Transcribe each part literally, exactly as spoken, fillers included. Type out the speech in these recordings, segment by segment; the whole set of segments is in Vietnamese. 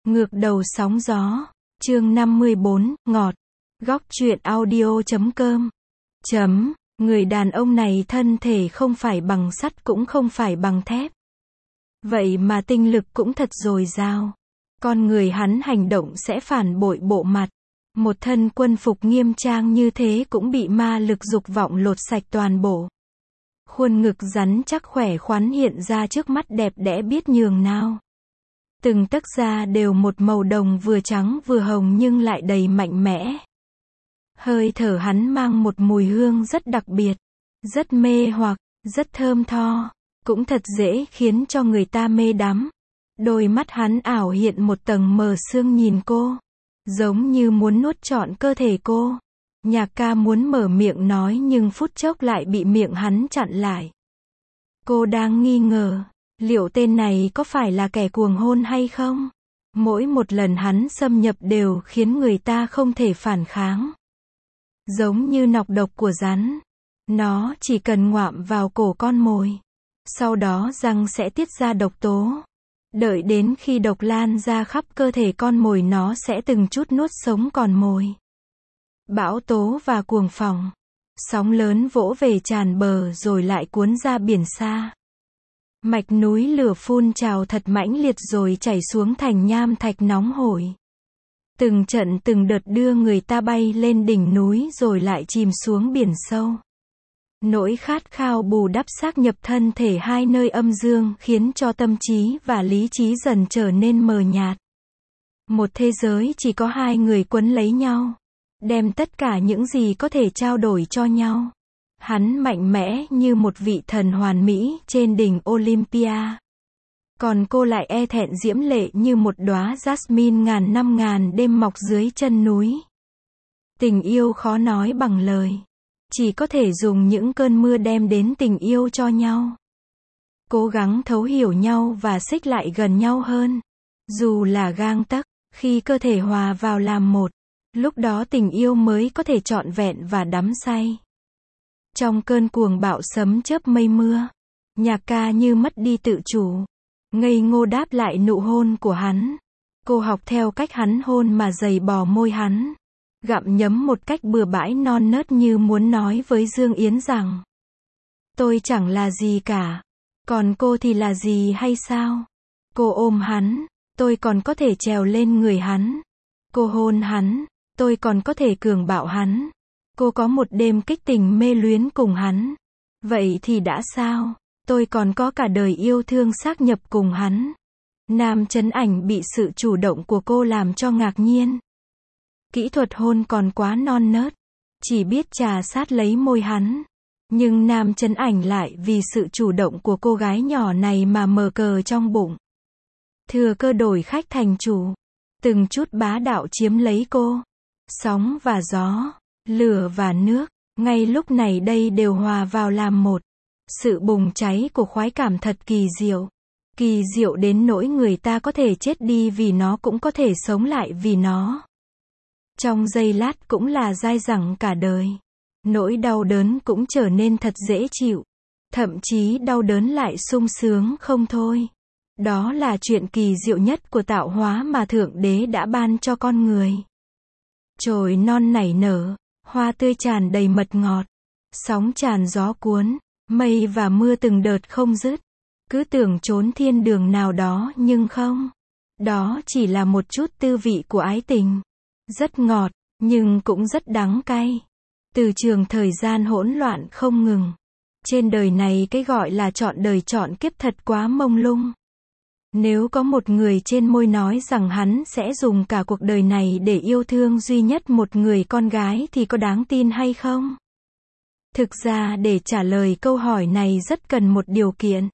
Ngược đầu sóng gió. Chương năm mươi bốn, ngọt. Góc truyện audio chấm com. Chấm, người đàn ông này thân thể không phải bằng sắt cũng không phải bằng thép. Vậy mà tinh lực cũng thật dồi dào. Con người hắn hành động sẽ phản bội bộ mặt. Một thân quân phục nghiêm trang như thế cũng bị ma lực dục vọng lột sạch toàn bộ. Khuôn ngực rắn chắc khỏe khoắn hiện ra trước mắt đẹp đẽ biết nhường nào. Từng tấc da đều một màu đồng vừa trắng vừa hồng nhưng lại đầy mạnh mẽ. Hơi thở hắn mang một mùi hương rất đặc biệt, rất mê hoặc, rất thơm tho, cũng thật dễ khiến cho người ta mê đắm. Đôi mắt hắn ảo hiện một tầng mờ sương nhìn cô, giống như muốn nuốt trọn cơ thể cô. Nhạc ca muốn mở miệng nói nhưng phút chốc lại bị miệng hắn chặn lại. Cô đang nghi ngờ, liệu tên này có phải là kẻ cuồng hôn hay không? Mỗi một lần hắn xâm nhập đều khiến người ta không thể phản kháng. Giống như nọc độc của rắn. Nó chỉ cần ngoạm vào cổ con mồi. Sau đó răng sẽ tiết ra độc tố. Đợi đến khi độc lan ra khắp cơ thể con mồi nó sẽ từng chút nuốt sống con mồi. Bão tố và cuồng phong. Sóng lớn vỗ về tràn bờ rồi lại cuốn ra biển xa. Mạch núi lửa phun trào thật mãnh liệt rồi chảy xuống thành nham thạch nóng hổi. Từng trận từng đợt đưa người ta bay lên đỉnh núi rồi lại chìm xuống biển sâu. Nỗi khát khao bù đắp xác nhập thân thể hai nơi âm dương khiến cho tâm trí và lý trí dần trở nên mờ nhạt. Một thế giới chỉ có hai người quấn lấy nhau. Đem tất cả những gì có thể trao đổi cho nhau. Hắn mạnh mẽ như một vị thần hoàn mỹ trên đỉnh Olympia. Còn cô lại e thẹn diễm lệ như một đóa jasmine ngàn năm ngàn đêm mọc dưới chân núi. Tình yêu khó nói bằng lời. Chỉ có thể dùng những cơn mưa đem đến tình yêu cho nhau. Cố gắng thấu hiểu nhau và xích lại gần nhau hơn. Dù là gang tấc, khi cơ thể hòa vào làm một, lúc đó tình yêu mới có thể trọn vẹn và đắm say. Trong cơn cuồng bạo sấm chớp mây mưa, nhạc ca như mất đi tự chủ. Ngây ngô đáp lại nụ hôn của hắn. Cô học theo cách hắn hôn mà giày bò môi hắn. Gặm nhấm một cách bừa bãi non nớt như muốn nói với Dương Yến rằng: tôi chẳng là gì cả. Còn cô thì là gì hay sao? Cô ôm hắn, tôi còn có thể trèo lên người hắn. Cô hôn hắn, tôi còn có thể cường bạo hắn. Cô có một đêm kích tình mê luyến cùng hắn. Vậy thì đã sao? Tôi còn có cả đời yêu thương xác nhập cùng hắn. Nam Chấn Ảnh bị sự chủ động của cô làm cho ngạc nhiên. Kỹ thuật hôn còn quá non nớt. Chỉ biết trà sát lấy môi hắn. Nhưng Nam Chấn Ảnh lại vì sự chủ động của cô gái nhỏ này mà mờ cờ trong bụng. Thừa cơ đổi khách thành chủ. Từng chút bá đạo chiếm lấy cô. Sóng và gió, lửa và nước, ngay lúc này đây đều hòa vào làm một. Sự bùng cháy của khoái cảm thật kỳ diệu. Kỳ diệu đến nỗi người ta có thể chết đi vì nó cũng có thể sống lại vì nó. Trong giây lát cũng là dai dẳng cả đời. Nỗi đau đớn cũng trở nên thật dễ chịu. Thậm chí đau đớn lại sung sướng không thôi. Đó là chuyện kỳ diệu nhất của tạo hóa mà Thượng Đế đã ban cho con người. Chồi non nảy nở, hoa tươi tràn đầy mật ngọt. Sóng tràn gió cuốn, mây và mưa từng đợt không dứt. Cứ tưởng trốn thiên đường nào đó nhưng không. Đó chỉ là một chút tư vị của ái tình. Rất ngọt, nhưng cũng rất đắng cay. Từ trường thời gian hỗn loạn không ngừng. Trên đời này cái gọi là trọn đời trọn kiếp thật quá mông lung. Nếu có một người trên môi nói rằng hắn sẽ dùng cả cuộc đời này để yêu thương duy nhất một người con gái thì có đáng tin hay không? Thực ra để trả lời câu hỏi này rất cần một điều kiện.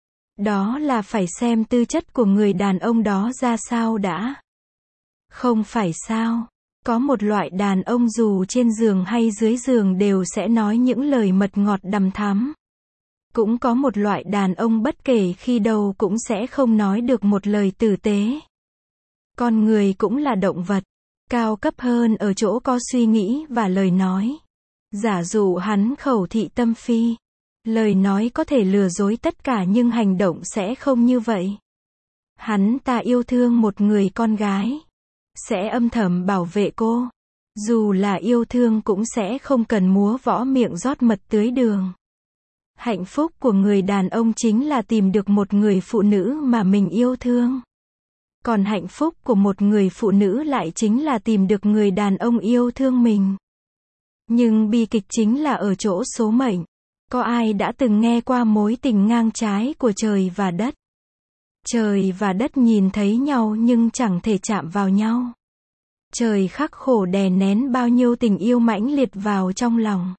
Đó là phải xem tư chất của người đàn ông đó ra sao đã. Không phải sao? Có một loại đàn ông dù trên giường hay dưới giường đều sẽ nói những lời mật ngọt đằm thắm. Cũng có một loại đàn ông bất kể khi đâu cũng sẽ không nói được một lời tử tế. Con người cũng là động vật, cao cấp hơn ở chỗ có suy nghĩ và lời nói. Giả dụ hắn khẩu thị tâm phi, lời nói có thể lừa dối tất cả nhưng hành động sẽ không như vậy. Hắn ta yêu thương một người con gái. Sẽ âm thầm bảo vệ cô. Dù là yêu thương cũng sẽ không cần múa võ miệng rót mật tưới đường. Hạnh phúc của người đàn ông chính là tìm được một người phụ nữ mà mình yêu thương. Còn hạnh phúc của một người phụ nữ lại chính là tìm được người đàn ông yêu thương mình. Nhưng bi kịch chính là ở chỗ số mệnh. Có ai đã từng nghe qua mối tình ngang trái của trời và đất? Trời và đất nhìn thấy nhau nhưng chẳng thể chạm vào nhau. Trời khắc khổ đè nén bao nhiêu tình yêu mãnh liệt vào trong lòng.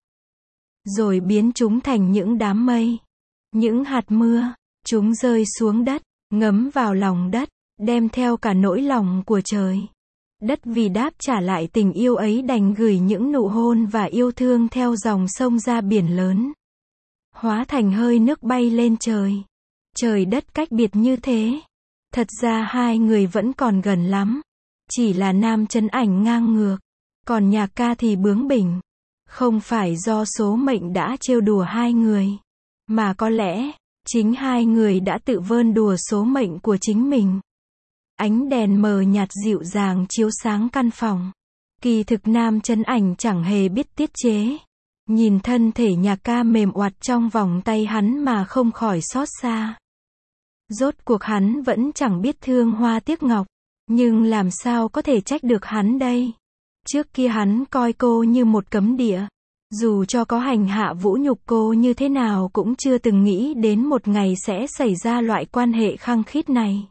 Rồi biến chúng thành những đám mây. Những hạt mưa. Chúng rơi xuống đất, ngấm vào lòng đất, đem theo cả nỗi lòng của trời. Đất vì đáp trả lại tình yêu ấy đành gửi những nụ hôn và yêu thương theo dòng sông ra biển lớn. Hóa thành hơi nước bay lên trời. Trời đất cách biệt như thế. Thật ra hai người vẫn còn gần lắm. Chỉ là Nam Chấn Ảnh ngang ngược. Còn Nhạc Ca thì bướng bỉnh. Không phải do số mệnh đã trêu đùa hai người. Mà có lẽ, chính hai người đã tự vơn đùa số mệnh của chính mình. Ánh đèn mờ nhạt dịu dàng chiếu sáng căn phòng. Kỳ thực Nam Chấn Ảnh chẳng hề biết tiết chế. Nhìn thân thể Nhạc Ca mềm oặt trong vòng tay hắn mà không khỏi xót xa. Rốt cuộc hắn vẫn chẳng biết thương hoa tiếc ngọc. Nhưng làm sao có thể trách được hắn đây? Trước kia hắn coi cô như một cấm địa. Dù cho có hành hạ vũ nhục cô như thế nào cũng chưa từng nghĩ đến một ngày sẽ xảy ra loại quan hệ khăng khít này.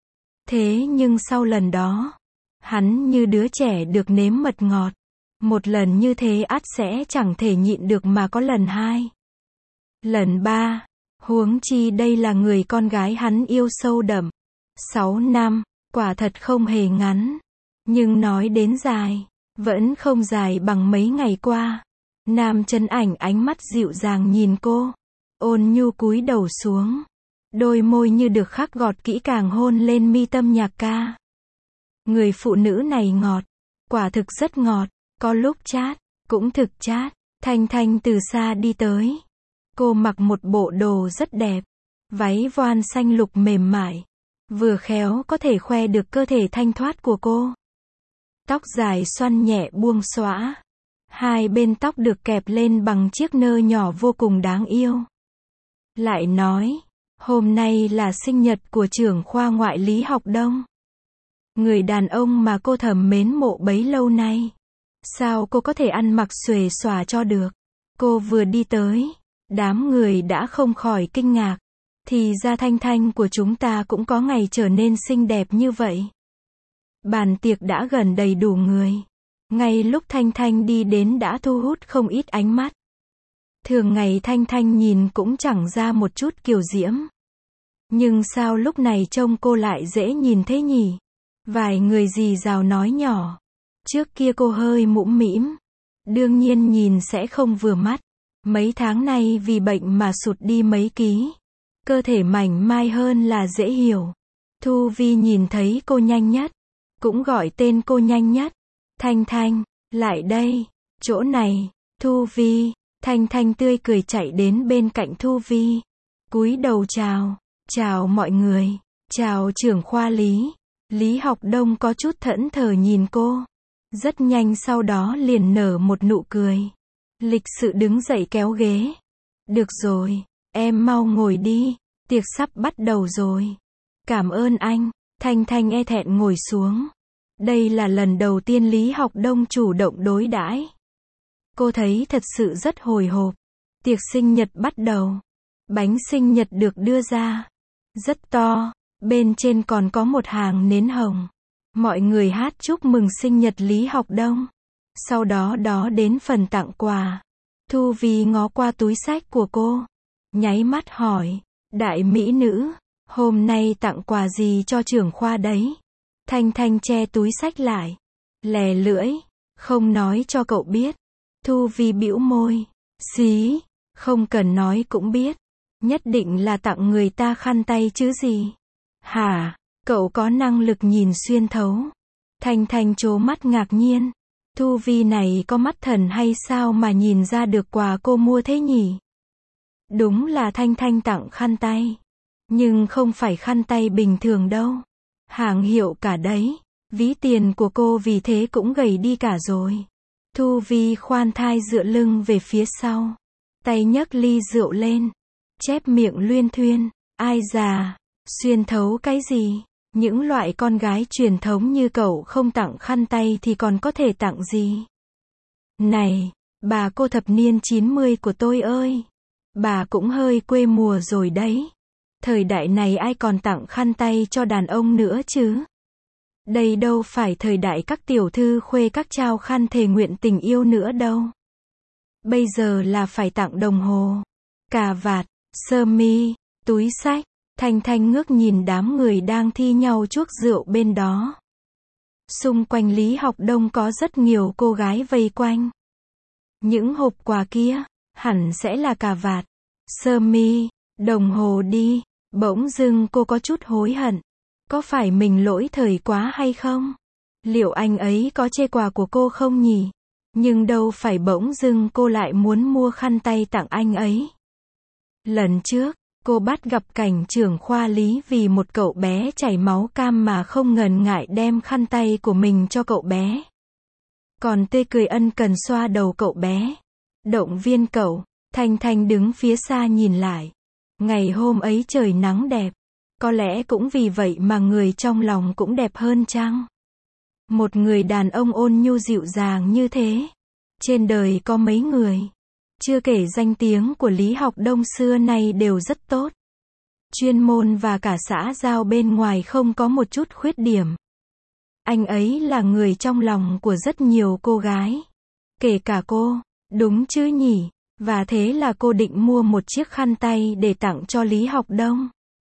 Thế nhưng sau lần đó, hắn như đứa trẻ được nếm mật ngọt. Một lần như thế ắt sẽ chẳng thể nhịn được mà có lần hai. Lần ba, huống chi đây là người con gái hắn yêu sâu đậm. Sáu năm, quả thật không hề ngắn. Nhưng nói đến dài, vẫn không dài bằng mấy ngày qua. Nam Chấn Ảnh ánh mắt dịu dàng nhìn cô. Ôn nhu cúi đầu xuống. Đôi môi như được khắc gọt kỹ càng hôn lên mi tâm Nhạc Ca. Người phụ nữ này ngọt. Quả thực rất ngọt. Có lúc chát, cũng thực chát. Thanh Thanh từ xa đi tới. Cô mặc một bộ đồ rất đẹp. Váy voan xanh lục mềm mại. Vừa khéo có thể khoe được cơ thể thanh thoát của cô. Tóc dài xoăn nhẹ buông xõa. Hai bên tóc được kẹp lên bằng chiếc nơ nhỏ vô cùng đáng yêu. Lại nói, hôm nay là sinh nhật của trưởng khoa ngoại lý học Đông. Người đàn ông mà cô thầm mến mộ bấy lâu nay. Sao cô có thể ăn mặc xuề xòa cho được? Cô vừa đi tới, đám người đã không khỏi kinh ngạc. Thì ra Thanh Thanh của chúng ta cũng có ngày trở nên xinh đẹp như vậy. Bàn tiệc đã gần đầy đủ người. Ngay lúc Thanh Thanh đi đến đã thu hút không ít ánh mắt. Thường ngày Thanh Thanh nhìn cũng chẳng ra một chút kiều diễm. Nhưng sao lúc này trông cô lại dễ nhìn thế nhỉ? Vài người rì rào nói nhỏ. Trước kia cô hơi mũm mĩm. Đương nhiên nhìn sẽ không vừa mắt. Mấy tháng nay vì bệnh mà sụt đi mấy ký. Cơ thể mảnh mai hơn là dễ hiểu. Thu Vi nhìn thấy cô nhanh nhất. Cũng gọi tên cô nhanh nhất. Thanh Thanh, lại đây. Chỗ này. Thu Vi. Thanh Thanh tươi cười chạy đến bên cạnh Thu Vi. Cúi đầu chào. Chào mọi người. Chào trưởng khoa Lý. Lý Học Đông có chút thẫn thờ nhìn cô. Rất nhanh sau đó liền nở một nụ cười. Lịch sự đứng dậy kéo ghế. Được rồi, em mau ngồi đi. Tiệc sắp bắt đầu rồi. Cảm ơn anh. Thanh Thanh e thẹn ngồi xuống. Đây là lần đầu tiên Lý Học Đông chủ động đối đãi. Cô thấy thật sự rất hồi hộp. Tiệc sinh nhật bắt đầu. Bánh sinh nhật được đưa ra. Rất to. Bên trên còn có một hàng nến hồng. Mọi người hát chúc mừng sinh nhật Lý Học Đông. Sau đó đó đến phần tặng quà. Thu Vi ngó qua túi xách của cô. Nháy mắt hỏi. Đại mỹ nữ, hôm nay tặng quà gì cho trưởng khoa đấy? Thanh Thanh che túi xách lại. Lè lưỡi. Không nói cho cậu biết. Thu Vi bĩu môi. Xí. Không cần nói cũng biết. Nhất định là tặng người ta khăn tay chứ gì. Hả? Cậu có năng lực nhìn xuyên thấu. Thanh Thanh trố mắt ngạc nhiên. Thu Vi này có mắt thần hay sao mà nhìn ra được quà cô mua thế nhỉ? Đúng là Thanh Thanh tặng khăn tay. Nhưng không phải khăn tay bình thường đâu. Hàng hiệu cả đấy. Ví tiền của cô vì thế cũng gầy đi cả rồi. Thu Vi khoan thai dựa lưng về phía sau. Tay nhấc ly rượu lên. Chép miệng luyên thuyên. Ai già, xuyên thấu cái gì? Những loại con gái truyền thống như cậu không tặng khăn tay thì còn có thể tặng gì? Này, bà cô thập niên chín mươi của tôi ơi! Bà cũng hơi quê mùa rồi đấy. Thời đại này ai còn tặng khăn tay cho đàn ông nữa chứ? Đây đâu phải thời đại các tiểu thư khuê các trao khăn thề nguyện tình yêu nữa đâu. Bây giờ là phải tặng đồng hồ, cà vạt, sơ mi, túi xách. Thanh Thanh ngước nhìn đám người đang thi nhau chuốc rượu bên đó. Xung quanh Lý Học Đông có rất nhiều cô gái vây quanh. Những hộp quà kia, hẳn sẽ là cà vạt, sơ mi, đồng hồ đi. Bỗng dưng cô có chút hối hận. Có phải mình lỗi thời quá hay không? Liệu anh ấy có chê quà của cô không nhỉ? Nhưng đâu phải bỗng dưng cô lại muốn mua khăn tay tặng anh ấy. Lần trước, cô bắt gặp cảnh trưởng khoa Lý vì một cậu bé chảy máu cam mà không ngần ngại đem khăn tay của mình cho cậu bé. Còn tê cười ân cần xoa đầu cậu bé. Động viên cậu. Thanh Thanh đứng phía xa nhìn lại. Ngày hôm ấy trời nắng đẹp. Có lẽ cũng vì vậy mà người trong lòng cũng đẹp hơn chăng? Một người đàn ông ôn nhu dịu dàng như thế. Trên đời có mấy người. Chưa kể danh tiếng của Lý Học Đông xưa nay đều rất tốt. Chuyên môn và cả xã giao bên ngoài không có một chút khuyết điểm. Anh ấy là người trong lòng của rất nhiều cô gái. Kể cả cô, đúng chứ nhỉ? Và thế là cô định mua một chiếc khăn tay để tặng cho Lý Học Đông.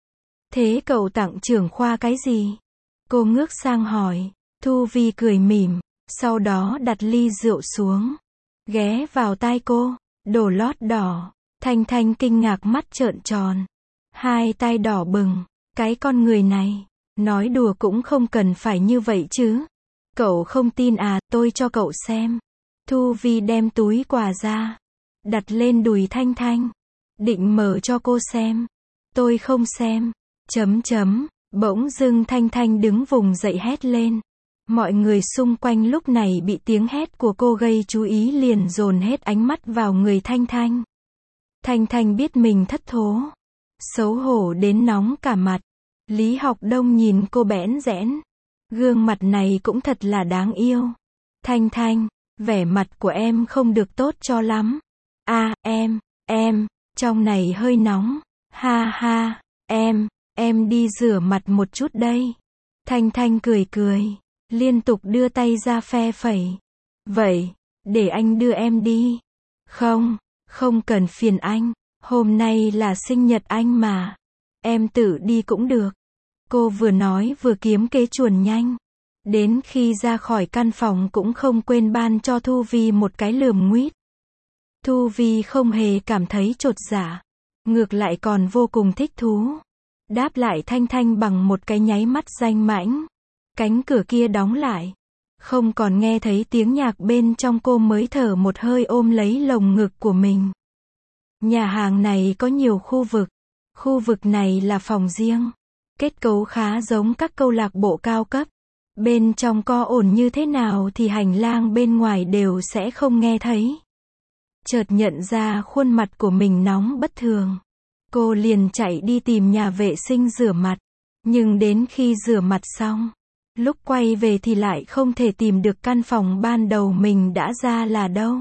Thế cậu tặng trưởng khoa cái gì? Cô ngước sang hỏi. Thu Vi cười mỉm, sau đó đặt ly rượu xuống. Ghé vào tai cô. Đồ lót đỏ. Thanh Thanh kinh ngạc mắt trợn tròn. Hai tay đỏ bừng. Cái con người này. Nói đùa cũng không cần phải như vậy chứ. Cậu không tin à, tôi cho cậu xem. Thu Vi đem túi quà ra. Đặt lên đùi Thanh Thanh. Định mở cho cô xem. Tôi không xem. Chấm chấm. Bỗng dưng Thanh Thanh đứng vùng dậy hét lên. Mọi người xung quanh lúc này bị tiếng hét của cô gây chú ý liền dồn hết ánh mắt vào người Thanh Thanh. Thanh Thanh biết mình thất thố. Xấu hổ đến nóng cả mặt. Lý Học Đông nhìn cô bẽn rẽn. Gương mặt này cũng thật là đáng yêu. Thanh Thanh, vẻ mặt của em không được tốt cho lắm. À, em, em, trong này hơi nóng. Ha ha, em, em đi rửa mặt một chút đây. Thanh Thanh cười cười. Liên tục đưa tay ra phe phẩy. Vậy, để anh đưa em đi. Không, không cần phiền anh. Hôm nay là sinh nhật anh mà. Em tự đi cũng được. Cô vừa nói vừa kiếm kế chuồn nhanh. Đến khi ra khỏi căn phòng cũng không quên ban cho Thu Vi một cái lườm nguýt. Thu Vi không hề cảm thấy chột dạ. Ngược lại còn vô cùng thích thú. Đáp lại Thanh Thanh bằng một cái nháy mắt danh mãnh. Cánh cửa kia đóng lại. Không còn nghe thấy tiếng nhạc bên trong, cô mới thở một hơi ôm lấy lồng ngực của mình. Nhà hàng này có nhiều khu vực. Khu vực này là phòng riêng. Kết cấu khá giống các câu lạc bộ cao cấp. Bên trong có ổn như thế nào thì hành lang bên ngoài đều sẽ không nghe thấy. Chợt nhận ra khuôn mặt của mình nóng bất thường. Cô liền chạy đi tìm nhà vệ sinh rửa mặt. Nhưng đến khi rửa mặt xong, lúc quay về thì lại không thể tìm được căn phòng ban đầu mình đã ra là đâu.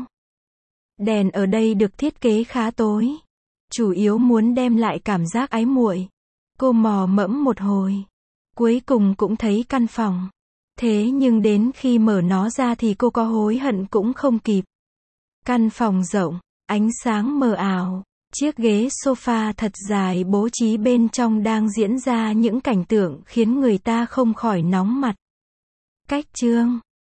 Đèn ở đây được thiết kế khá tối. Chủ yếu muốn đem lại cảm giác ái muội. Cô mò mẫm một hồi. Cuối cùng cũng thấy căn phòng. Thế nhưng đến khi mở nó ra thì cô có hối hận cũng không kịp. Căn phòng rộng, ánh sáng mờ ảo. Chiếc ghế sofa thật dài bố trí bên trong đang diễn ra những cảnh tượng khiến người ta không khỏi nóng mặt. Cách chương